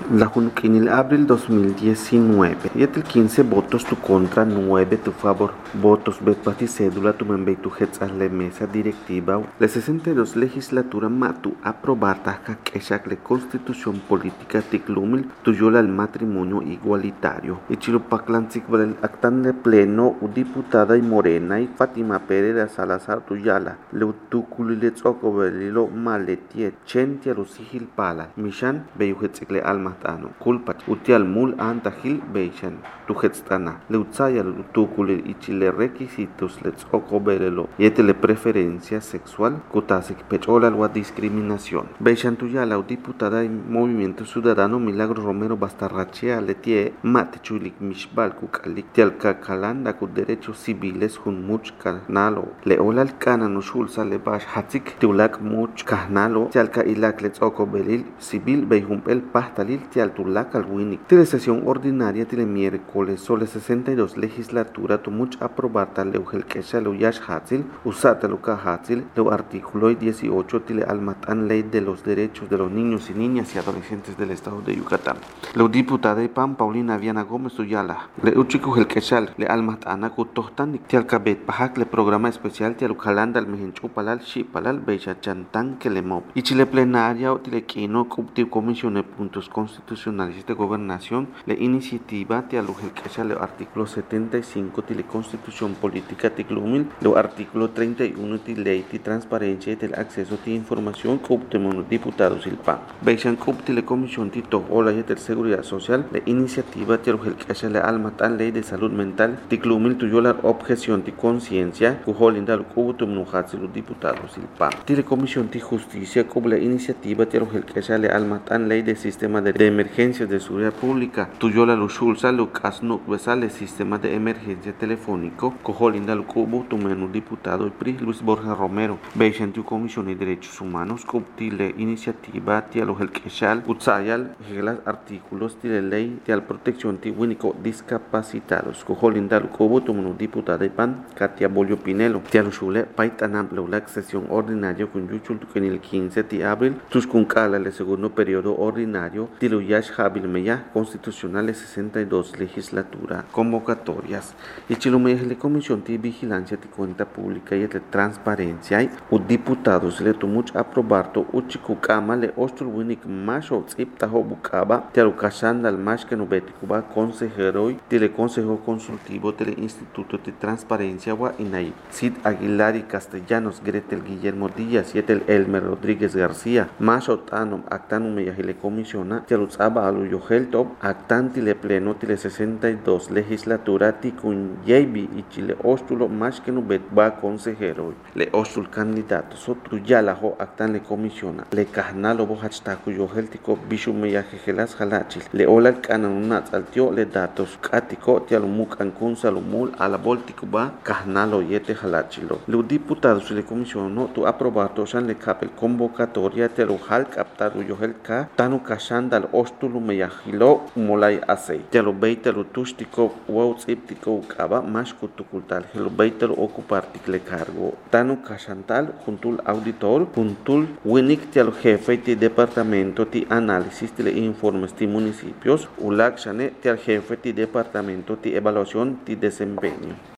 La Junquinil abril 2019. Y el 15 votos tu contra, 9 tu favor. Votos betpati cédula tu membei tu la mesa directiva. La 62 legislatura matu aprobata que constitución política ticlumil tu yola al matrimonio igualitario. Y chilupaclantic el actan de pleno u diputada y morena y Fátima Pérez Salazar tuyala. Leutuculilets ocovelilo maletie chentia lusigil pala. Mishan beyuhetsikle alma culpa utial mul antahil beishan tujetstana leutsaya tukulir ichile requisitos lets ocoberelo yetele preferencia sexual kutasik pechola wa discriminación beishan tuya la diputada y Movimiento Ciudadano Milagro Romero Bastarrachea letie mate chulik mishbal kukalik tialka kalanda ku derechos civiles hun much kanalo leola al kana nushulsa le bash hatik tulak much kanalo tialka ilak lets ocobelil civil beihumpel pastalil tialtulac alwinik. Tile sesión ordinaria tile miércoles sole 62 legislatura tu much aprobata leugel kesha leuyash hatzil usata luka hatzil leu artículo 18 tile almatan ley de los derechos de los niños y niñas y adolescentes del estado de Yucatán. Leu diputada de PAN Paulina Viana Gómez Tuyala le uchiku el keshal le almatana kutohtan tialkabet pahak le programa especial tialukalanda al mehenchu palal shipalal beisha chantan que le mob y chile plenaria tile kino kupti comisión de puntos constitucionales de gobernación, la iniciativa de alugel que el artículo 75 de la Constitución Política de Glumil, el artículo 31 de Ley de Transparencia del Acceso de Información que obtenemos diputados y el PAN. Beishan cup de la Comisión de Tohola y de Seguridad Social, la iniciativa de alugel que el almatan Ley de Salud Mental de Glumil tuyó la objeción de conciencia que holinda el cubutum los diputados y el PAN. De la Comisión de Justicia como la iniciativa de alugel que el almatan Ley de Sistema de Emergencias de Seguridad Pública, tuyola lushulsa lucas besal el sistema de emergencia telefónico, cojolinda el cubo tu menú diputado y PRI Luis Borja Romero, beishan tu Comisión de Derechos Humanos, cuptile iniciativa tialo el quechal, utsayal, reglas artículos de ley de protección de único discapacitados, cojolinda el cubo tu menú diputada y PAN, Katia Bolio Pinelo, tialo shule, paitanam la sesión ordinaria con yuchul en el 15 de abril, tus kunkala el segundo periodo ordinario, Tiluyash Habil Meya Constitucionales 62 legislatura convocatorias y Chilumeya la Comisión de Vigilancia de Cuenta Pública y de Transparencia y diputados le tumuch aprobarto uchikukama le ostul winik masho tsiptaho bukaba tialukashanda al mash que no betikuba consejero del Consejo Consultivo del Instituto de Transparencia wa inai Cid Aguilar y Castellanos Gretel Guillermo Díaz y el Elmer Rodríguez García masho tanom actanum meya le comisiona tialutzaba alu yohel top actanti le pleno tile 62 legislatura tikun yebi y chile ostulo más que no bet va consejero le ostul candidato sotru yalaho actan le comisiona le kahnalo bo hachtaku yohel tiko bishu meya jejelas halachil le ola kananunat altio le datos katiko tialumuk ankun salumul ala voltiku ba kahnalo yete halachilo le diputados le comisiono tu aprobato san le capel convocatoria telo halk aptaru yohel ka tanu kashandal ostulu meyahilo molay asei telo beitelo tustiko wautsiptiko ukaba más kutukultal helo beitelo ocupartik le cargo tanu kashantal juntul auditor juntul winik telo jefe de departamento de análisis de informes de municipios ulak shane tel jefe de departamento de evaluación de desempeño.